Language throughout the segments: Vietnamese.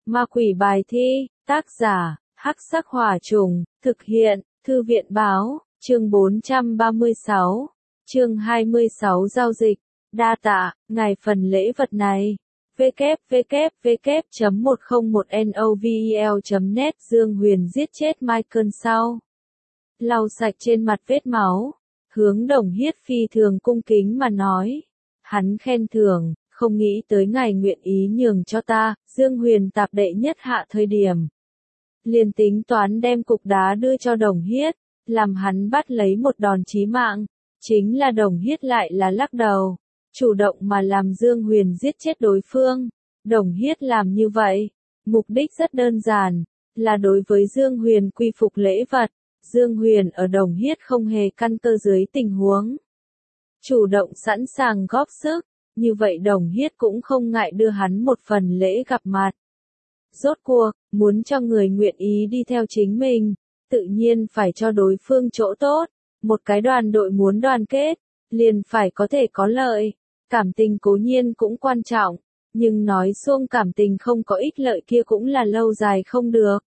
Ma quỷ bài thi, tác giả, Hắc Sắc Hỏa Trùng, thực hiện, Thư viện Báo, chương 436, chương 26 giao dịch, đa tạ, ngài phần lễ vật này. www.101novel.net Dương Huyền giết chết Michael sau. Lau sạch trên mặt vết máu, hướng Đồng Hiết phi thường cung kính mà nói. Hắn khen thưởng, không nghĩ tới ngài nguyện ý nhường cho ta, Dương Huyền tạp đệ nhất hạ thời điểm. Liền tính toán đem cục đá đưa cho Đồng Hiết, làm hắn bắt lấy một đòn chí mạng, chính là Đồng Hiết lại là lắc đầu, chủ động mà làm Dương Huyền giết chết đối phương. Đồng Hiết làm như vậy, mục đích rất đơn giản, là đối với Dương Huyền quy phục lễ vật. Dương Huyền ở Đồng Hiết không hề căn cơ dưới tình huống, chủ động sẵn sàng góp sức, như vậy Đồng Hiết cũng không ngại đưa hắn một phần lễ gặp mặt. Rốt cuộc, muốn cho người nguyện ý đi theo chính mình, tự nhiên phải cho đối phương chỗ tốt, một cái đoàn đội muốn đoàn kết, liền phải có thể có lợi, cảm tình cố nhiên cũng quan trọng, nhưng nói xuông cảm tình không có ích lợi kia cũng là lâu dài không được.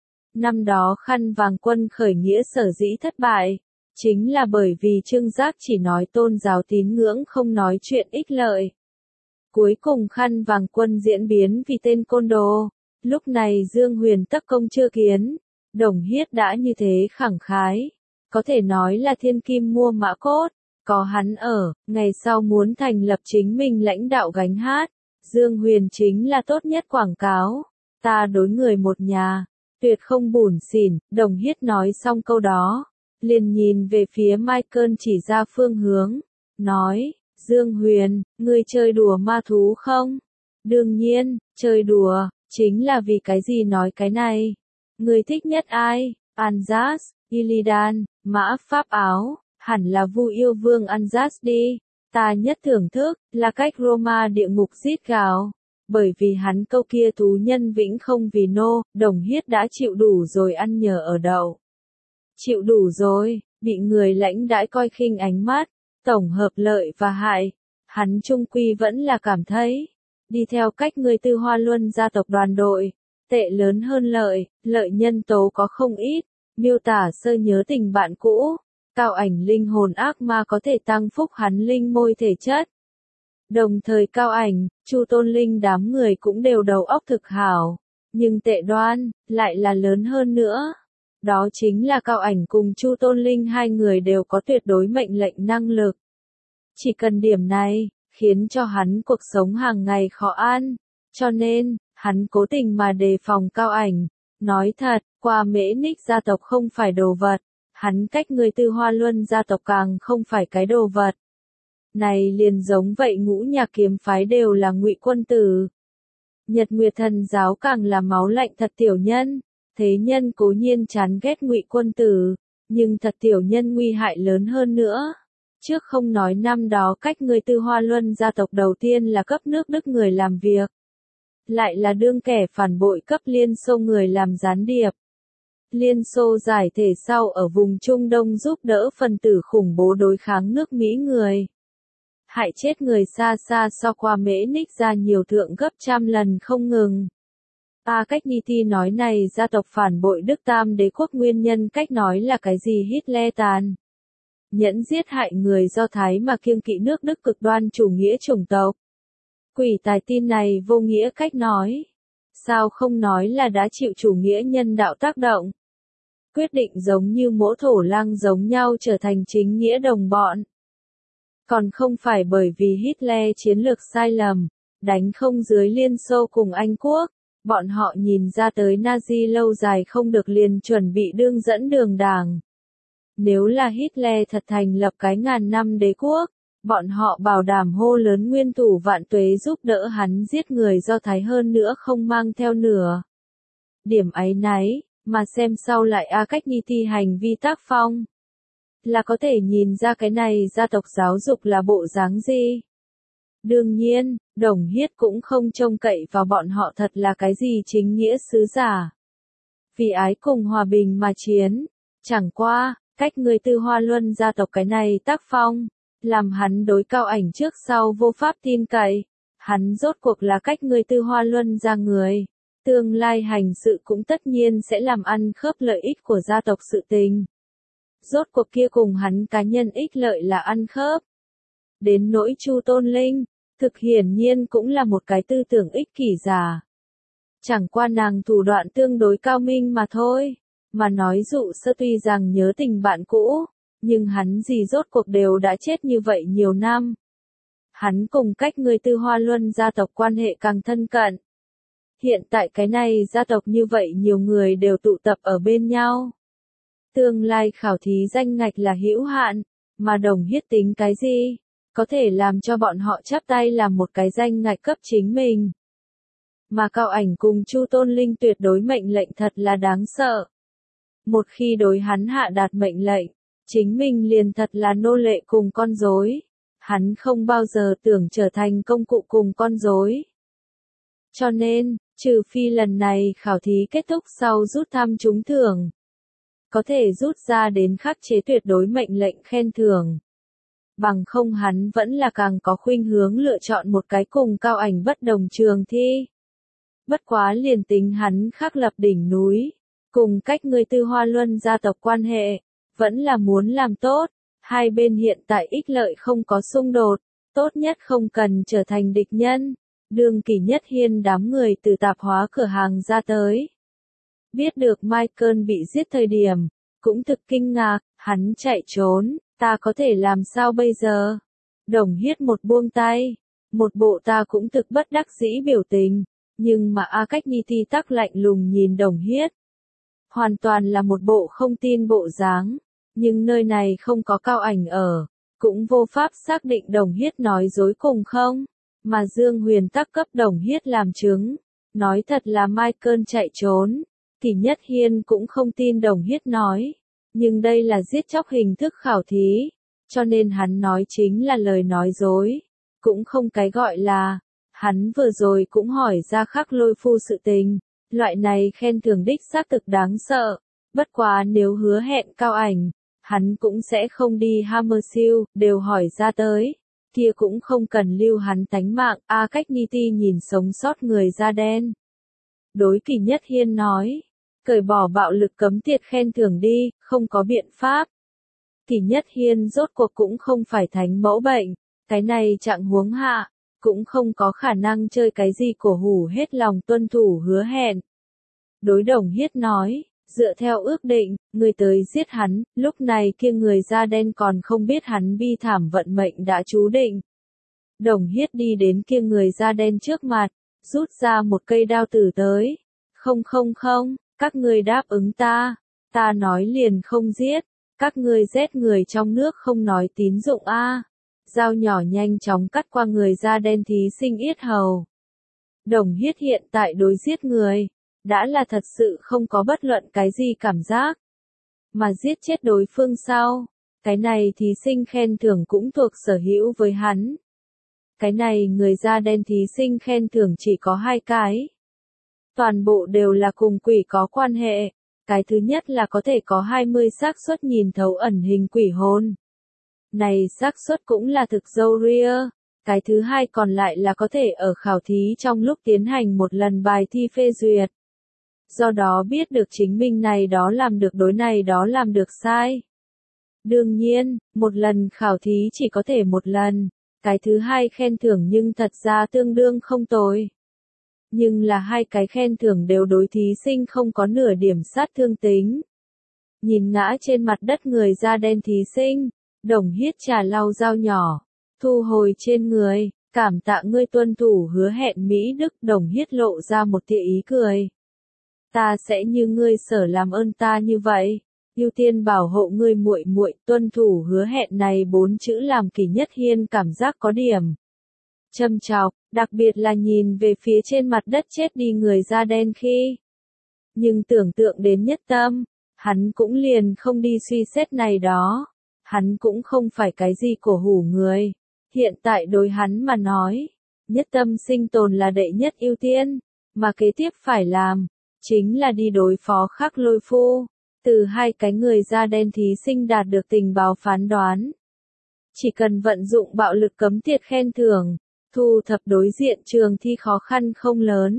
Năm đó Khăn Vàng Quân khởi nghĩa sở dĩ thất bại, chính là bởi vì Trương Giác chỉ nói tôn giáo tín ngưỡng không nói chuyện ích lợi. Cuối cùng Khăn Vàng Quân diễn biến vì tên côn đồ, lúc này Dương Huyền tất công chưa kiến, Đồng Hiết đã như thế khẳng khái, có thể nói là thiên kim mua mã cốt, có hắn ở, ngày sau muốn thành lập chính mình lãnh đạo gánh hát, Dương Huyền chính là tốt nhất quảng cáo, ta đối người một nhà. Tuyệt không bủn xỉn, Đồng Hiết nói xong câu đó, liền nhìn về phía Michael chỉ ra phương hướng, nói, Dương Huyền, ngươi chơi đùa ma thú không? Đương nhiên, chơi đùa, chính là vì cái gì nói cái này? Ngươi thích nhất ai? Anjas, Illidan, Mã Pháp Áo, hẳn là Vu Yêu Vương Anjas đi, ta nhất thưởng thức, là cách Roma địa ngục rít gào. Bởi vì hắn câu kia thú nhân vĩnh không vì nô, Đồng Hiết đã chịu đủ rồi ăn nhờ ở đậu. Chịu đủ rồi, bị người lãnh đãi coi khinh ánh mắt, tổng hợp lợi và hại, hắn trung quy vẫn là cảm thấy, đi theo cách người Tư Hoa Luân gia tộc đoàn đội, tệ lớn hơn lợi, lợi nhân tố có không ít, miêu tả sơ nhớ tình bạn cũ, cao ảnh linh hồn ác ma có thể tăng phúc hắn linh môi thể chất. Đồng thời cao ảnh, Chu Tôn Linh đám người cũng đều đầu óc thực hảo, nhưng tệ đoan, lại là lớn hơn nữa. Đó chính là cao ảnh cùng Chu Tôn Linh hai người đều có tuyệt đối mệnh lệnh năng lực. Chỉ cần điểm này, khiến cho hắn cuộc sống hàng ngày khó ăn, cho nên, hắn cố tình mà đề phòng cao ảnh. Nói thật, qua Mễ Ních gia tộc không phải đồ vật, hắn cách người Tư Hoa Luân gia tộc càng không phải cái đồ vật. Này liền giống vậy Ngũ Nhạc kiếm phái đều là Ngụy quân tử. Nhật Nguyệt Thần giáo càng là máu lạnh thật tiểu nhân, thế nhân cố nhiên chán ghét Ngụy quân tử, nhưng thật tiểu nhân nguy hại lớn hơn nữa. Trước không nói năm đó cách người Tư Hoa Luân gia tộc đầu tiên là cấp nước Đức người làm việc, lại là đương kẻ phản bội cấp Liên Xô người làm gián điệp. Liên Xô giải thể sau ở vùng Trung Đông giúp đỡ phần tử khủng bố đối kháng nước Mỹ người. Hại chết người xa xa so qua Mễ Ních ra nhiều thượng gấp trăm lần không ngừng. Cách Niti nói này gia tộc phản bội Đức Tam đế quốc nguyên nhân cách nói là cái gì Hitler tàn. Nhẫn giết hại người Do Thái mà kiêng kỵ nước Đức cực đoan chủ nghĩa chủng tộc. Quỷ tài tin này vô nghĩa cách nói. Sao không nói là đã chịu chủ nghĩa nhân đạo tác động. Quyết định giống như mỗ thổ lăng giống nhau trở thành chính nghĩa đồng bọn. Còn không phải bởi vì Hitler chiến lược sai lầm, đánh không dưới Liên Xô cùng Anh Quốc, bọn họ nhìn ra tới Nazi lâu dài không được liền chuẩn bị đương dẫn đường đảng. Nếu là Hitler thật thành lập cái ngàn năm đế quốc, bọn họ bảo đảm hô lớn nguyên thủ vạn tuế giúp đỡ hắn giết người Do Thái hơn nữa không mang theo nửa điểm áy náy, mà xem sau lại cách Niti hành vi tác phong. Là có thể nhìn ra cái này gia tộc giáo dục là bộ dáng gì. Đương nhiên, Đồng Hiết cũng không trông cậy vào bọn họ thật là cái gì chính nghĩa sứ giả. Vì ái cùng hòa bình mà chiến, chẳng qua, cách người Tư Hoa Luân gia tộc cái này tác phong, làm hắn đối cao ảnh trước sau vô pháp tin cậy, hắn rốt cuộc là cách người Tư Hoa Luân ra người, Tương lai hành sự cũng tất nhiên sẽ làm ăn khớp lợi ích của gia tộc sự tình. Rốt cuộc kia cùng hắn cá nhân ích lợi là ăn khớp. Đến nỗi Chu Tôn Linh, thực hiển nhiên cũng là một cái tư tưởng ích kỷ giả. Chẳng qua nàng thủ đoạn tương đối cao minh mà thôi. Mà nói dụ sơ tuy rằng nhớ tình bạn cũ, nhưng hắn gì rốt cuộc đều đã chết như vậy nhiều năm. Hắn cùng cách người Tư Hoa Luân gia tộc quan hệ càng thân cận. Hiện tại cái này gia tộc như vậy nhiều người đều tụ tập ở bên nhau. Tương lai khảo thí danh ngạch là hữu hạn, mà Đồng Hiết tính cái gì? Có thể làm cho bọn họ chắp tay làm một cái danh ngạch cấp chính mình. Mà Cao Ảnh cùng Chu Tôn Linh tuyệt đối mệnh lệnh thật là đáng sợ. Một khi đối hắn hạ đạt mệnh lệnh, chính mình liền thật là nô lệ cùng con rối. Hắn không bao giờ tưởng trở thành công cụ cùng con rối. Cho nên, trừ phi lần này khảo thí kết thúc sau rút thăm trúng thưởng, có thể rút ra đến khắc chế tuyệt đối mệnh lệnh khen thưởng. Bằng không hắn vẫn là càng có khuynh hướng lựa chọn một cái cùng Cao Ảnh bất đồng trường thi. Bất quá liền tính hắn khắc lập đỉnh núi, cùng cách người Tư Hoa Luân gia tộc quan hệ, vẫn là muốn làm tốt. Hai bên hiện tại ích lợi không có xung đột, tốt nhất không cần trở thành địch nhân. Đường Kỳ Nhất Hiên đám người từ tạp hóa cửa hàng ra tới. Biết được Michael bị giết thời điểm, cũng thực kinh ngạc, hắn chạy trốn, ta có thể làm sao bây giờ? Đồng Hiết một buông tay, một bộ ta cũng thực bất đắc dĩ biểu tình, nhưng mà A Cách Nhi Ti tắc lạnh lùng nhìn Đồng Hiết. Hoàn toàn là một bộ không tin bộ dáng, nhưng nơi này không có Cao Ảnh ở, cũng vô pháp xác định Đồng Hiết nói dối cùng không, mà Dương Huyền tắc cấp Đồng Hiết làm chứng, nói thật là Michael chạy trốn. Kỳ Nhất Hiên cũng không tin Đồng Hiết nói, nhưng đây là giết chóc hình thức khảo thí, cho nên hắn nói chính là lời nói dối, cũng không cái gọi là, hắn vừa rồi cũng hỏi ra Khắc Lôi Phu sự tình, loại này khen thưởng đích xác thực đáng sợ, bất quá nếu hứa hẹn Cao Ảnh, hắn cũng sẽ không đi Hammersill, đều hỏi ra tới, kia cũng không cần lưu hắn tánh mạng. A Cách Nhi Ti nhìn sống sót người da đen. Đối Kỳ Nhất Hiên nói, cởi bỏ bạo lực cấm tiệt khen thưởng đi, không có biện pháp. Kỳ Nhất Hiên rốt cuộc cũng không phải thánh mẫu bệnh, cái này trạng huống hạ, cũng không có khả năng chơi cái gì cổ hủ hết lòng tuân thủ hứa hẹn. Đối Đồng Hiết nói, dựa theo ước định, người tới giết hắn, lúc này kia người da đen còn không biết hắn bi thảm vận mệnh đã chú định. Đồng Hiết đi đến kia người da đen trước mặt, rút ra một cây đao tử tới. Không, các ngươi đáp ứng ta nói liền không giết, các ngươi giết người trong nước không nói tín dụng a. Dao nhỏ nhanh chóng cắt qua người da đen thí sinh yết hầu. Đồng Hiết hiện tại đối giết người, đã là thật sự không có bất luận cái gì cảm giác. Mà giết chết đối phương sau, cái này thí sinh khen thưởng cũng thuộc sở hữu với hắn. Cái này người da đen thí sinh khen thưởng chỉ có 2 cái. Toàn bộ đều là cùng quỷ có quan hệ. Cái thứ nhất là có thể có 20 xác suất nhìn thấu ẩn hình quỷ hồn. Này xác suất cũng là thực dâu ria. Cái thứ hai còn lại là có thể ở khảo thí trong lúc tiến hành một lần bài thi phê duyệt. Do đó biết được chính mình này đó làm được đối này đó làm được sai. Đương nhiên, một lần khảo thí chỉ có thể một lần. Cái thứ hai khen thưởng nhưng thật ra tương đương không tồi. Nhưng là 2 cái khen thưởng đều đối thí sinh không có nửa điểm sát thương tính. Nhìn ngã trên mặt đất người da đen thí sinh, Đồng Hiết trà lau dao nhỏ, thu hồi trên người, cảm tạ ngươi tuân thủ hứa hẹn Mỹ Đức. Đồng Hiết lộ ra một tia ý cười. Ta sẽ như ngươi sở làm ơn ta như vậy, ưu tiên bảo hộ ngươi muội muội. Tuân thủ hứa hẹn này 4 chữ làm Kỳ Nhất Hiên cảm giác có điểm châm chọc, đặc biệt là nhìn về phía trên mặt đất chết đi người da đen khi. Nhưng tưởng tượng đến Nhất Tâm, hắn cũng liền không đi suy xét này đó. Hắn cũng không phải cái gì cổ hủ người. Hiện tại đối hắn mà nói, Nhất Tâm sinh tồn là đệ nhất ưu tiên, mà kế tiếp phải làm, chính là đi đối phó Khắc Lôi Phu. Từ 2 cái người da đen thí sinh đạt được tình báo phán đoán. Chỉ cần vận dụng bạo lực cấm tiệt khen thưởng, thu thập đối diện trường thi khó khăn không lớn,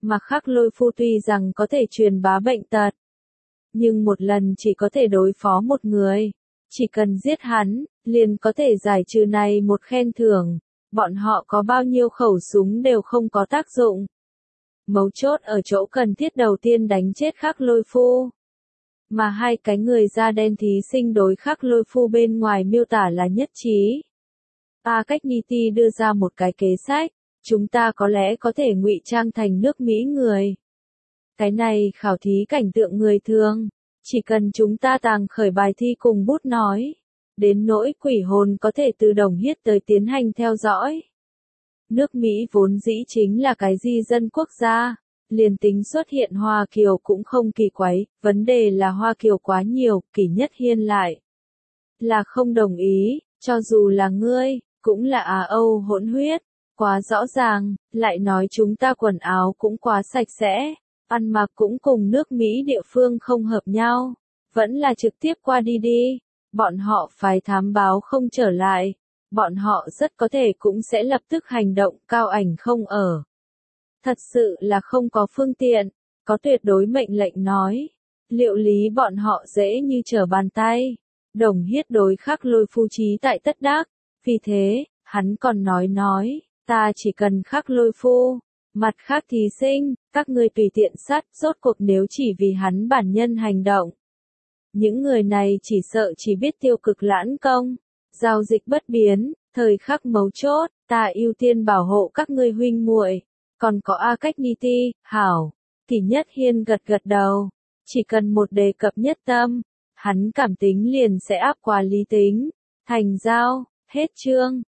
Mà Khắc Lôi Phu tuy rằng có thể truyền bá bệnh tật, nhưng một lần chỉ có thể đối phó một người. Chỉ cần giết hắn, liền có thể giải trừ này một khen thưởng. Bọn họ có bao nhiêu khẩu súng đều không có tác dụng. Mấu chốt ở chỗ cần thiết đầu tiên đánh chết Khắc Lôi Phu. Mà hai cái người da đen thí sinh đối Khắc Lôi Phu bên ngoài miêu tả là nhất trí. A Cách Ni Ti đưa ra một cái kế sách, chúng ta có lẽ có thể ngụy trang thành nước Mỹ người. Cái này khảo thí cảnh tượng người thường, chỉ cần chúng ta tàng khởi bài thi cùng bút nói. Đến nỗi quỷ hồn có thể từ Đồng Hiết tới tiến hành theo dõi. Nước Mỹ vốn dĩ chính là cái di dân quốc gia, liền tính xuất hiện Hoa Kiều cũng không kỳ quái, vấn đề là Hoa Kiều quá nhiều, Kỷ Nhất Hiên lại là không đồng ý, cho dù là ngươi, cũng là Á Âu hỗn huyết, quá rõ ràng, lại nói chúng ta quần áo cũng quá sạch sẽ, ăn mặc cũng cùng nước Mỹ địa phương không hợp nhau, vẫn là trực tiếp qua đi đi. Bọn họ phái thám báo không trở lại, bọn họ rất có thể cũng sẽ lập tức hành động. Cao Ảnh không ở. Thật sự là không có phương tiện, có tuyệt đối mệnh lệnh nói. Liệu lý bọn họ dễ như trở bàn tay. Đồng Hiết đối Khắc Lôi Phu trí tại tất đắc, vì thế, hắn còn nói, ta chỉ cần Khắc Lôi Phu. Mặt khác thí sinh, các ngươi tùy tiện sát, rốt cuộc nếu chỉ vì hắn bản nhân hành động. Những người này chỉ sợ chỉ biết tiêu cực lãn công, giao dịch bất biến, thời khắc mấu chốt, ta ưu tiên bảo hộ các ngươi huynh muội. Còn có A Cách Ni Ti, hảo, Kỷ Nhất Hiên gật gật đầu, chỉ cần một đề cập nhất tâm, hắn cảm tính liền sẽ áp qua lý tính, thành giao, hết chương.